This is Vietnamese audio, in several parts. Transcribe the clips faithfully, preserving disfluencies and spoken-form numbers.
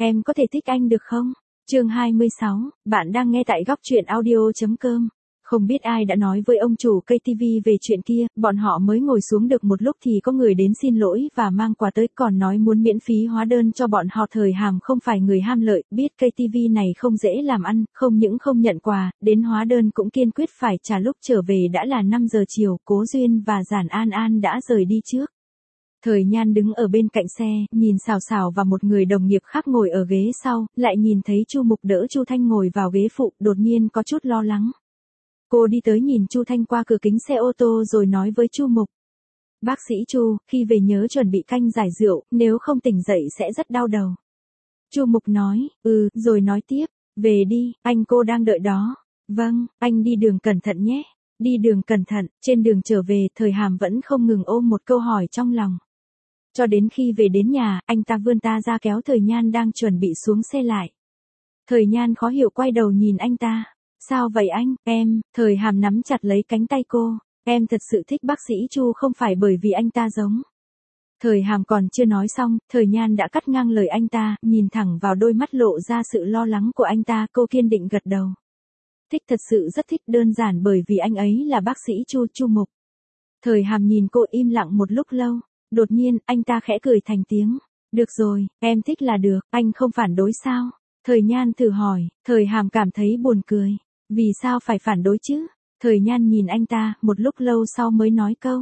em có thể thích anh được không? Chương hai mươi sáu, bạn đang nghe tại góc truyện audio chấm com. Không biết ai đã nói với ông chủ cây ti vi về chuyện kia, bọn họ mới ngồi xuống được một lúc thì có người đến xin lỗi và mang quà tới, còn nói muốn miễn phí hóa đơn cho bọn họ. Thời Hàm không phải người ham lợi, biết cây ti vi này không dễ làm ăn, không những không nhận quà, đến hóa đơn cũng kiên quyết phải trả. Lúc trở về đã là năm giờ chiều, Cố Duyên và Giản An An đã rời đi trước. Thời Nhan đứng ở bên cạnh xe, nhìn Sào Sào và một người đồng nghiệp khác ngồi ở ghế sau, lại nhìn thấy Chu Mục đỡ Chu Thanh ngồi vào ghế phụ, đột nhiên có chút lo lắng. Cô đi tới nhìn Chu Thanh qua cửa kính xe ô tô rồi nói với Chu Mục. Bác sĩ Chu, khi về nhớ chuẩn bị canh giải rượu, nếu không tỉnh dậy sẽ rất đau đầu. Chu Mục nói, ừ, rồi nói tiếp, về đi, anh cô đang đợi đó. Vâng, anh đi đường cẩn thận nhé. Đi đường cẩn thận. Trên đường trở về, Thời Hàm vẫn không ngừng ôm một câu hỏi trong lòng. Cho đến khi về đến nhà, anh ta vươn ta ra kéo Thời Nhan đang chuẩn bị xuống xe lại. Thời Nhan khó hiểu quay đầu nhìn anh ta. Sao vậy anh? Em, Thời Hàm nắm chặt lấy cánh tay cô. Em thật sự thích bác sĩ Chu không phải bởi vì anh ta giống. Thời Hàm còn chưa nói xong, Thời Nhan đã cắt ngang lời anh ta, nhìn thẳng vào đôi mắt lộ ra sự lo lắng của anh ta, cô kiên định gật đầu. Thích, thật sự rất thích, đơn giản bởi vì anh ấy là bác sĩ Chu, Chu Mục. Thời Hàm nhìn cô im lặng một lúc lâu, đột nhiên, anh ta khẽ cười thành tiếng. Được rồi, em thích là được, anh không phản đối sao? Thời Nhan thử hỏi, Thời Hàm cảm thấy buồn cười. Vì sao phải phản đối chứ? Thời Nhan nhìn anh ta, một lúc lâu sau mới nói câu.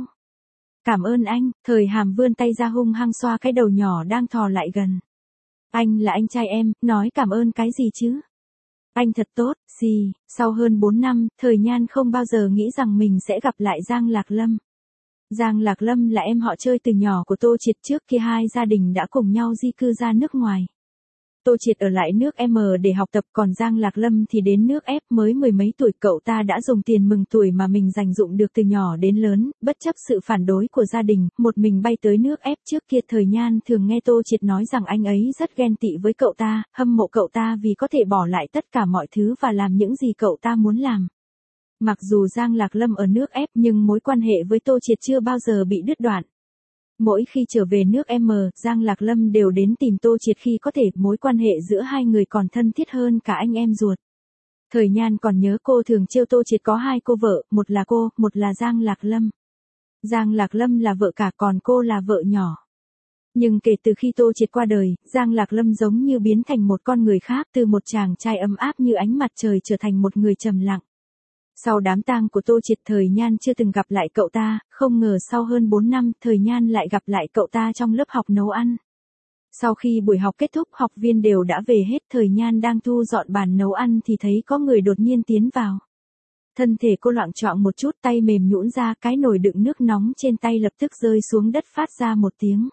Cảm ơn anh. Thời Hàm vươn tay ra hung hăng xoa cái đầu nhỏ đang thò lại gần. Anh là anh trai em, nói cảm ơn cái gì chứ? Anh thật tốt, gì? Sau hơn bốn năm, Thời Nhan không bao giờ nghĩ rằng mình sẽ gặp lại Giang Lạc Lâm. Giang Lạc Lâm là em họ chơi từ nhỏ của Tô Triệt, trước kia hai gia đình đã cùng nhau di cư ra nước ngoài. Tô Triệt ở lại nước M để học tập, còn Giang Lạc Lâm thì đến nước F, mới mười mấy tuổi. Cậu ta đã dùng tiền mừng tuổi mà mình dành dụm được từ nhỏ đến lớn, bất chấp sự phản đối của gia đình, một mình bay tới nước F. Trước kia Thời Nhan thường nghe Tô Triệt nói rằng anh ấy rất ghen tị với cậu ta, hâm mộ cậu ta vì có thể bỏ lại tất cả mọi thứ và làm những gì cậu ta muốn làm. Mặc dù Giang Lạc Lâm ở nước F nhưng mối quan hệ với Tô Triệt chưa bao giờ bị đứt đoạn. Mỗi khi trở về nước M, Giang Lạc Lâm đều đến tìm Tô Triệt khi có thể, mối quan hệ giữa hai người còn thân thiết hơn cả anh em ruột. Thời Nhan còn nhớ cô thường trêu Tô Triệt có hai cô vợ, một là cô, một là Giang Lạc Lâm. Giang Lạc Lâm là vợ cả, còn cô là vợ nhỏ. Nhưng kể từ khi Tô Triệt qua đời, Giang Lạc Lâm giống như biến thành một con người khác, từ một chàng trai ấm áp như ánh mặt trời trở thành một người trầm lặng. Sau đám tang của Tô Triệt, Thời Nhan chưa từng gặp lại cậu ta, không ngờ sau hơn bốn năm, Thời Nhan lại gặp lại cậu ta trong lớp học nấu ăn. Sau khi buổi học kết thúc, học viên đều đã về hết, Thời Nhan đang thu dọn bàn nấu ăn thì thấy có người đột nhiên tiến vào. Thân thể cô loạng choạng một chút, tay mềm nhũn ra, cái nồi đựng nước nóng trên tay lập tức rơi xuống đất phát ra một tiếng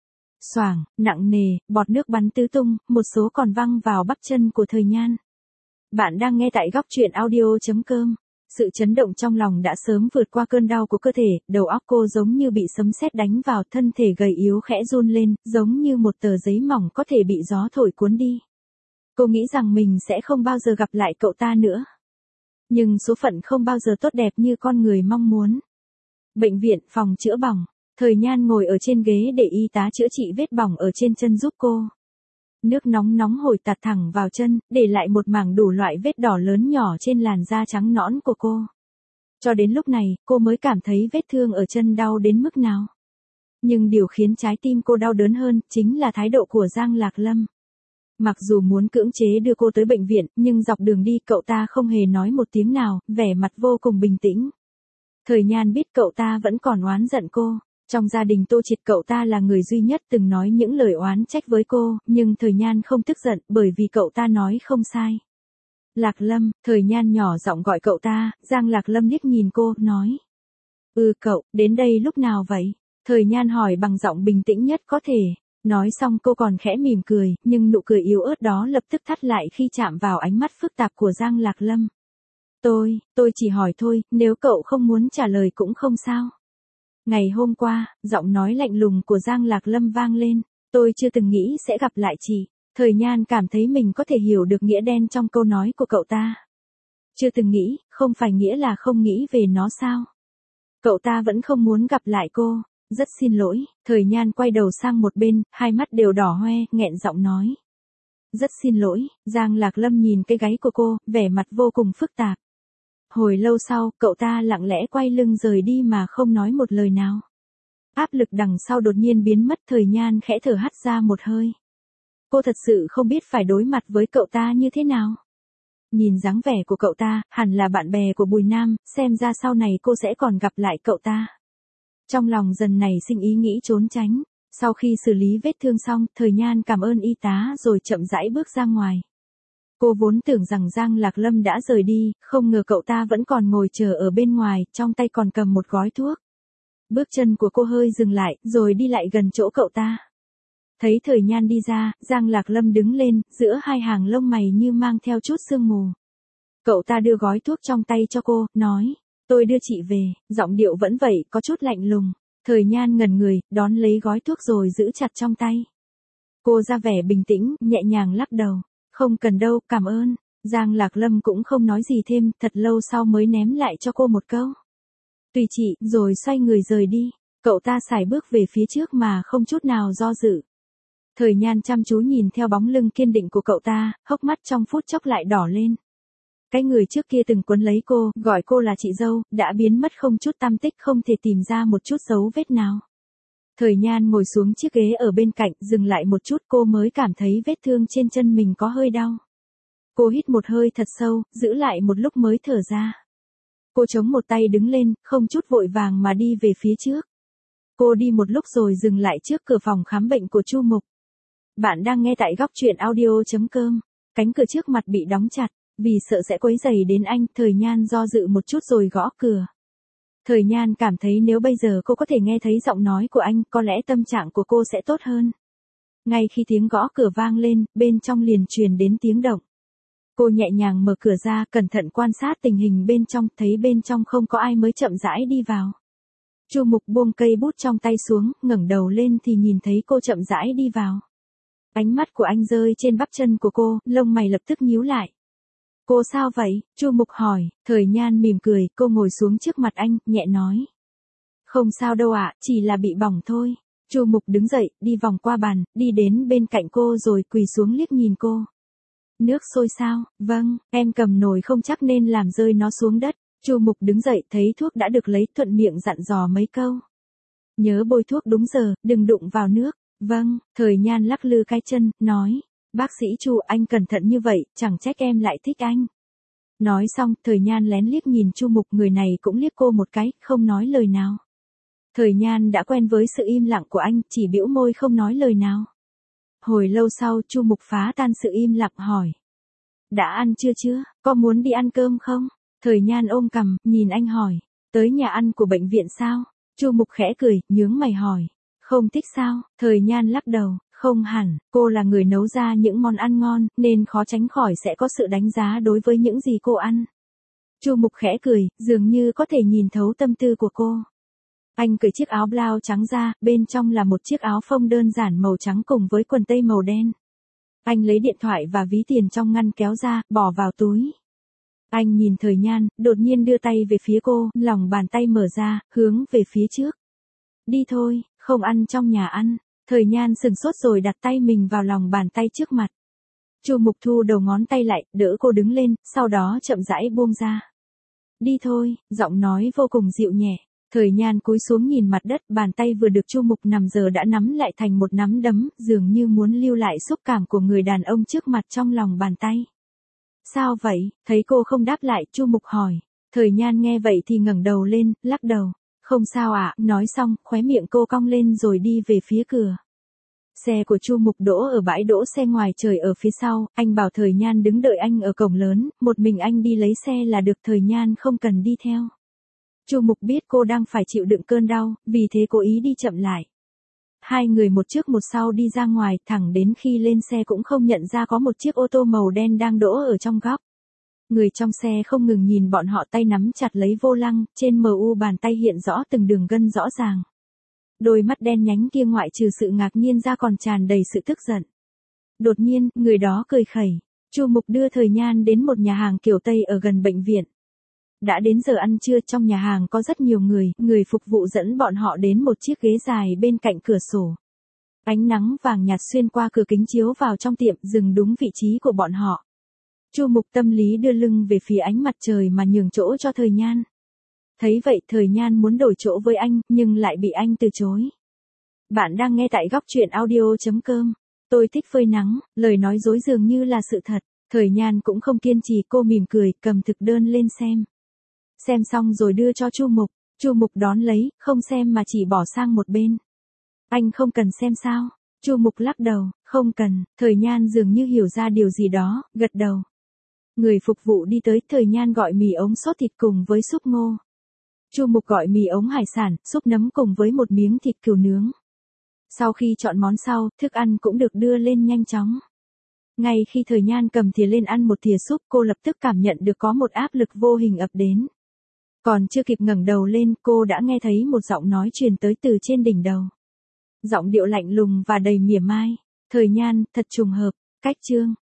xoàng, nặng nề, bọt nước bắn tứ tung, một số còn văng vào bắp chân của Thời Nhan. Bạn đang nghe tại góc truyện audio chấm com. Sự chấn động trong lòng đã sớm vượt qua cơn đau của cơ thể, đầu óc cô giống như bị sấm sét đánh vào, thân thể gầy yếu khẽ run lên, giống như một tờ giấy mỏng có thể bị gió thổi cuốn đi. Cô nghĩ rằng mình sẽ không bao giờ gặp lại cậu ta nữa. Nhưng số phận không bao giờ tốt đẹp như con người mong muốn. Bệnh viện, phòng chữa bỏng. Thời Nhan ngồi ở trên ghế để y tá chữa trị vết bỏng ở trên chân giúp cô. Nước nóng nóng hổi tạt thẳng vào chân, để lại một mảng đủ loại vết đỏ lớn nhỏ trên làn da trắng nõn của cô. Cho đến lúc này, cô mới cảm thấy vết thương ở chân đau đến mức nào. Nhưng điều khiến trái tim cô đau đớn hơn, chính là thái độ của Giang Lạc Lâm. Mặc dù muốn cưỡng chế đưa cô tới bệnh viện, nhưng dọc đường đi cậu ta không hề nói một tiếng nào, vẻ mặt vô cùng bình tĩnh. Thời Nhan biết cậu ta vẫn còn oán giận cô. Trong gia đình Tô Triệt, cậu ta là người duy nhất từng nói những lời oán trách với cô, nhưng Thời Nhan không tức giận, bởi vì cậu ta nói không sai. Lạc Lâm, Thời Nhan nhỏ giọng gọi cậu ta, Giang Lạc Lâm liếc nhìn cô, nói. Ừ cậu, đến đây lúc nào vậy? Thời Nhan hỏi bằng giọng bình tĩnh nhất có thể. Nói xong cô còn khẽ mỉm cười, nhưng nụ cười yếu ớt đó lập tức thắt lại khi chạm vào ánh mắt phức tạp của Giang Lạc Lâm. Tôi, tôi chỉ hỏi thôi, nếu cậu không muốn trả lời cũng không sao. Ngày hôm qua, giọng nói lạnh lùng của Giang Lạc Lâm vang lên, tôi chưa từng nghĩ sẽ gặp lại chị. Thời Nhan cảm thấy mình có thể hiểu được nghĩa đen trong câu nói của cậu ta. Chưa từng nghĩ, không phải nghĩa là không nghĩ về nó sao? Cậu ta vẫn không muốn gặp lại cô. Rất xin lỗi. Thời Nhan quay đầu sang một bên, hai mắt đều đỏ hoe, nghẹn giọng nói. Rất xin lỗi, Giang Lạc Lâm nhìn cái gáy của cô, vẻ mặt vô cùng phức tạp. Hồi lâu sau, cậu ta lặng lẽ quay lưng rời đi mà không nói một lời nào. Áp lực đằng sau đột nhiên biến mất, Thời Nhan khẽ thở hắt ra một hơi. Cô thật sự không biết phải đối mặt với cậu ta như thế nào. Nhìn dáng vẻ của cậu ta, hẳn là bạn bè của Bùi Nam, xem ra sau này cô sẽ còn gặp lại cậu ta. Trong lòng dần nảy sinh ý nghĩ trốn tránh. Sau khi xử lý vết thương xong, Thời Nhan cảm ơn y tá rồi chậm rãi bước ra ngoài. Cô vốn tưởng rằng Giang Lạc Lâm đã rời đi, không ngờ cậu ta vẫn còn ngồi chờ ở bên ngoài, trong tay còn cầm một gói thuốc. Bước chân của cô hơi dừng lại, rồi đi lại gần chỗ cậu ta. Thấy Thời Nhan đi ra, Giang Lạc Lâm đứng lên, giữa hai hàng lông mày như mang theo chút sương mù. Cậu ta đưa gói thuốc trong tay cho cô, nói, tôi đưa chị về, giọng điệu vẫn vậy, có chút lạnh lùng. Thời Nhan ngẩn người, đón lấy gói thuốc rồi giữ chặt trong tay. Cô ra vẻ bình tĩnh, nhẹ nhàng lắc đầu. Không cần đâu, cảm ơn. Giang Lạc Lâm cũng không nói gì thêm, thật lâu sau mới ném lại cho cô một câu. Tùy chị, rồi xoay người rời đi. Cậu ta sải bước về phía trước mà không chút nào do dự. Thời Nhan chăm chú nhìn theo bóng lưng kiên định của cậu ta, hốc mắt trong phút chốc lại đỏ lên. Cái người trước kia từng quấn lấy cô, gọi cô là chị dâu, đã biến mất không chút tăm tích, không thể tìm ra một chút dấu vết nào. Thời Nhan ngồi xuống chiếc ghế ở bên cạnh, dừng lại một chút, cô mới cảm thấy vết thương trên chân mình có hơi đau. Cô hít một hơi thật sâu, giữ lại một lúc mới thở ra. Cô chống một tay đứng lên, không chút vội vàng mà đi về phía trước. Cô đi một lúc rồi dừng lại trước cửa phòng khám bệnh của Chu Mục. Bạn đang nghe tại góc truyện audio chấm com. Cánh cửa trước mặt bị đóng chặt. Vì sợ sẽ quấy rầy đến anh, Thời Nhan do dự một chút rồi gõ cửa. Thời Nhan cảm thấy nếu bây giờ cô có thể nghe thấy giọng nói của anh, có lẽ tâm trạng của cô sẽ tốt hơn. Ngay khi tiếng gõ cửa vang lên, bên trong liền truyền đến tiếng động. Cô nhẹ nhàng mở cửa ra, cẩn thận quan sát tình hình bên trong, thấy bên trong không có ai mới chậm rãi đi vào. Chu Mục buông cây bút trong tay xuống, ngẩng đầu lên thì nhìn thấy cô chậm rãi đi vào. Ánh mắt của anh rơi trên bắp chân của cô, lông mày lập tức nhíu lại. Cô sao vậy? Chu Mục hỏi. Thời Nhan mỉm cười, cô ngồi xuống trước mặt anh, nhẹ nói. Không sao đâu ạ, chỉ là bị bỏng thôi. Chu Mục đứng dậy, đi vòng qua bàn, đi đến bên cạnh cô rồi quỳ xuống liếc nhìn cô. Nước sôi sao? Vâng, em cầm nồi không chắc nên làm rơi nó xuống đất. Chu Mục đứng dậy, thấy thuốc đã được lấy, thuận miệng dặn dò mấy câu. Nhớ bôi thuốc đúng giờ, đừng đụng vào nước. Vâng, Thời Nhan lắc lư cái chân, nói. Bác sĩ Chu, anh cẩn thận như vậy, chẳng trách em lại thích anh. Nói xong, Thời Nhan lén liếc nhìn Chu Mục, người này cũng liếc cô một cái, không nói lời nào. Thời Nhan đã quen với sự im lặng của anh, chỉ bĩu môi không nói lời nào. Hồi lâu sau, Chu Mục phá tan sự im lặng hỏi. Đã ăn chưa chưa, có muốn đi ăn cơm không? Thời Nhan ôm cằm, nhìn anh hỏi. Tới nhà ăn của bệnh viện sao? Chu Mục khẽ cười, nhướng mày hỏi. Không thích sao? Thời Nhan lắc đầu. Không hẳn, cô là người nấu ra những món ăn ngon, nên khó tránh khỏi sẽ có sự đánh giá đối với những gì cô ăn. Chu Mục khẽ cười, dường như có thể nhìn thấu tâm tư của cô. Anh cởi chiếc áo blau trắng ra, bên trong là một chiếc áo phông đơn giản màu trắng cùng với quần tây màu đen. Anh lấy điện thoại và ví tiền trong ngăn kéo ra, bỏ vào túi. Anh nhìn Thời Nhan, đột nhiên đưa tay về phía cô, lòng bàn tay mở ra, hướng về phía trước. Đi thôi, không ăn trong nhà ăn. Thời Nhan sừng sốt rồi đặt tay mình vào lòng bàn tay trước mặt. Chu Mục thu đầu ngón tay lại, đỡ cô đứng lên, sau đó chậm rãi buông ra. Đi thôi, giọng nói vô cùng dịu nhẹ. Thời Nhan cúi xuống nhìn mặt đất, bàn tay vừa được Chu Mục nắm giờ đã nắm lại thành một nắm đấm, dường như muốn lưu lại xúc cảm của người đàn ông trước mặt trong lòng bàn tay. Sao vậy? Thấy cô không đáp lại, Chu Mục hỏi. Thời Nhan nghe vậy thì ngẩng đầu lên, lắc đầu. Không sao ạ, nói xong, khóe miệng cô cong lên rồi đi về phía cửa. Xe của Chu Mục đỗ ở bãi đỗ xe ngoài trời ở phía sau, anh bảo Thời Nhan đứng đợi anh ở cổng lớn, một mình anh đi lấy xe là được, Thời Nhan không cần đi theo. Chu Mục biết cô đang phải chịu đựng cơn đau, vì thế cố ý đi chậm lại. Hai người một trước một sau đi ra ngoài, thẳng đến khi lên xe cũng không nhận ra có một chiếc ô tô màu đen đang đỗ ở trong góc. Người trong xe không ngừng nhìn bọn họ, tay nắm chặt lấy vô lăng, trên mờ u bàn tay hiện rõ từng đường gân rõ ràng. Đôi mắt đen nhánh kia ngoại trừ sự ngạc nhiên ra còn tràn đầy sự tức giận. Đột nhiên, người đó cười khẩy. Chu Mục đưa Thời Nhan đến một nhà hàng kiểu Tây ở gần bệnh viện. Đã đến giờ ăn trưa, trong nhà hàng có rất nhiều người, người phục vụ dẫn bọn họ đến một chiếc ghế dài bên cạnh cửa sổ. Ánh nắng vàng nhạt xuyên qua cửa kính chiếu vào trong tiệm, dừng đúng vị trí của bọn họ. Chu Mục tâm lý đưa lưng về phía ánh mặt trời mà nhường chỗ cho Thời Nhan. Thấy vậy Thời Nhan muốn đổi chỗ với anh, nhưng lại bị anh từ chối. Bạn đang nghe tại góc truyện audio.com. Tôi thích phơi nắng, lời nói dối dường như là sự thật. Thời Nhan cũng không kiên trì, cô mỉm cười, cầm thực đơn lên xem. Xem xong rồi đưa cho Chu Mục. Chu Mục đón lấy, không xem mà chỉ bỏ sang một bên. Anh không cần xem sao? Chu Mục lắc đầu, không cần. Thời Nhan dường như hiểu ra điều gì đó, gật đầu. Người phục vụ đi tới, Thời Nhan gọi mì ống sốt thịt cùng với súp ngô. Chu Mục gọi mì ống hải sản, súp nấm cùng với một miếng thịt cừu nướng. Sau khi chọn món sau, thức ăn cũng được đưa lên nhanh chóng. Ngay khi Thời Nhan cầm thìa lên ăn một thìa súp, cô lập tức cảm nhận được có một áp lực vô hình ập đến. Còn chưa kịp ngẩng đầu lên, cô đã nghe thấy một giọng nói truyền tới từ trên đỉnh đầu. Giọng điệu lạnh lùng và đầy mỉa mai. Thời Nhan, thật trùng hợp, cách chương.